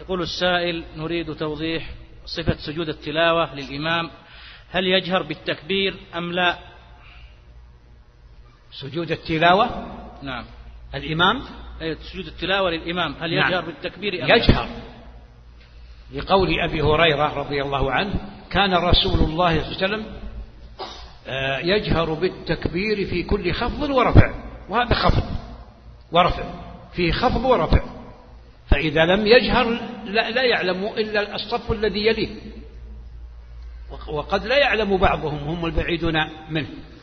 يقول السائل: نريد توضيح صفة سجود التلاوة للإمام، هل يجهر بالتكبير أم لا؟ سجود التلاوة، نعم، الإمام سجود التلاوة للإمام هل يجهر نعم. بالتكبير أم لا؟ يجهر، لقول أبي هريرة رضي الله عنه: كان رسول الله صلى الله عليه وسلم يجهر بالتكبير في كل خفض ورفع، وهذا خفض ورفع، في خفض ورفع، فإذا لم يجهر لا يعلم إلا الصف الذي يليه، وقد لا يعلم بعضهم هم البعيدون منه.